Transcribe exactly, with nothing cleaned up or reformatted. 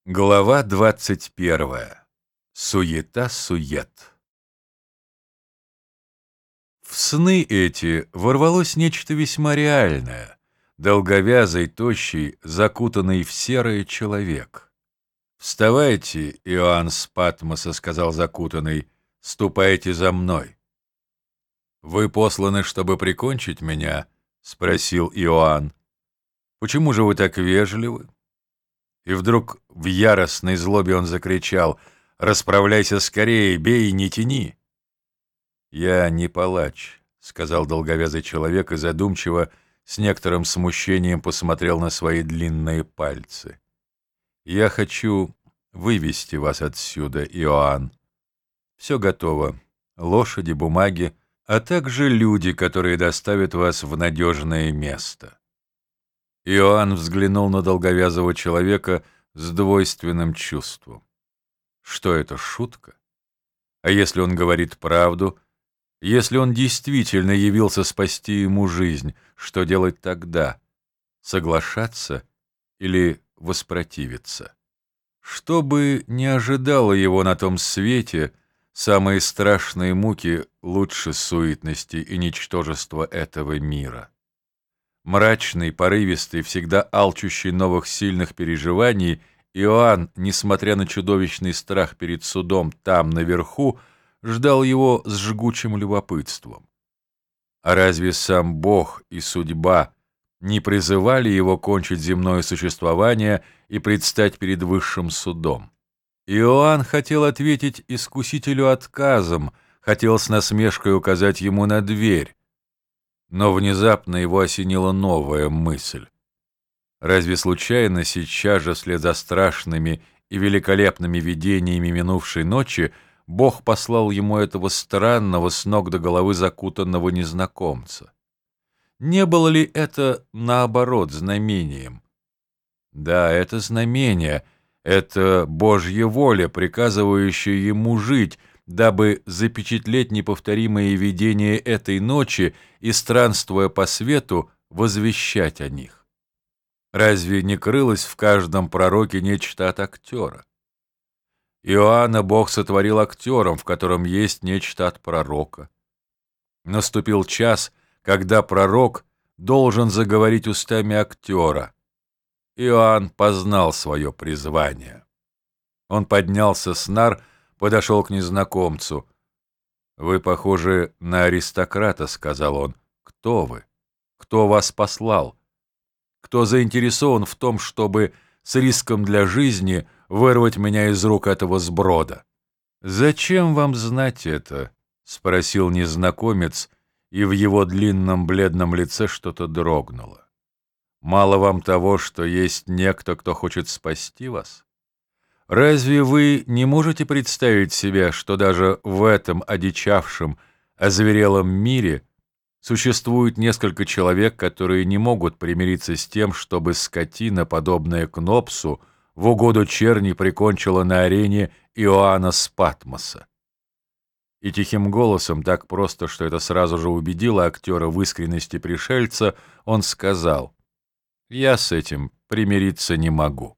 Глава двадцать первая. Суета-сует. В сны эти ворвалось нечто весьма реальное. Долговязый, тощий, закутанный в серое человек. «Вставайте, Иоанн с Патмоса», — сказал закутанный, — «ступайте за мной». «Вы посланы, чтобы прикончить меня?» — спросил Иоанн. «Почему же вы так вежливы?» И вдруг в яростной злобе он закричал: «Расправляйся скорее, бей, не тяни!» «Я не палач», — сказал долговязый человек и задумчиво, с некоторым смущением посмотрел на свои длинные пальцы. «Я хочу вывести вас отсюда, Иоанн. Все готово. Лошади, бумаги, а также люди, которые доставят вас в надежное место». Иоанн взглянул на долговязого человека с двойственным чувством. Что это, шутка? А если он говорит правду, если он действительно явился спасти ему жизнь, что делать тогда? Соглашаться или воспротивиться? Что бы ни ожидало его на том свете, самые страшные муки лучше суетности и ничтожества этого мира. Мрачный, порывистый, всегда алчущий новых сильных переживаний, Иоанн, несмотря на чудовищный страх перед судом там, наверху, ждал его с жгучим любопытством. А разве сам Бог и судьба не призывали его кончить земное существование и предстать перед высшим судом? Иоанн хотел ответить искусителю отказом, хотел с насмешкой указать ему на дверь. Но внезапно его осенила новая мысль. Разве случайно сейчас же, вслед за страшными и великолепными видениями минувшей ночи, Бог послал ему этого странного, с ног до головы закутанного незнакомца? Не было ли это, наоборот, знамением? Да, это знамение, это Божья воля, приказывающая ему жить, дабы запечатлеть неповторимые видения этой ночи и, странствуя по свету, возвещать о них. Разве не крылось в каждом пророке нечто от актера? Иоанна Бог сотворил актером, в котором есть нечто от пророка. Наступил час, когда пророк должен заговорить устами актера. Иоанн познал свое призвание. Он поднялся с нар, подошел к незнакомцу. «Вы похожи на аристократа», — сказал он. «Кто вы? Кто вас послал? Кто заинтересован в том, чтобы с риском для жизни вырвать меня из рук этого сброда?» «Зачем вам знать это?» — спросил незнакомец, и в его длинном бледном лице что-то дрогнуло. «Мало вам того, что есть некто, кто хочет спасти вас? Разве вы не можете представить себе, что даже в этом одичавшем, озверелом мире существует несколько человек, которые не могут примириться с тем, чтобы скотина, подобная Кнопсу, в угоду черни прикончила на арене Иоанна с Патмоса?» И тихим голосом, так просто, что это сразу же убедило актера в искренности пришельца, он сказал: «Я с этим примириться не могу».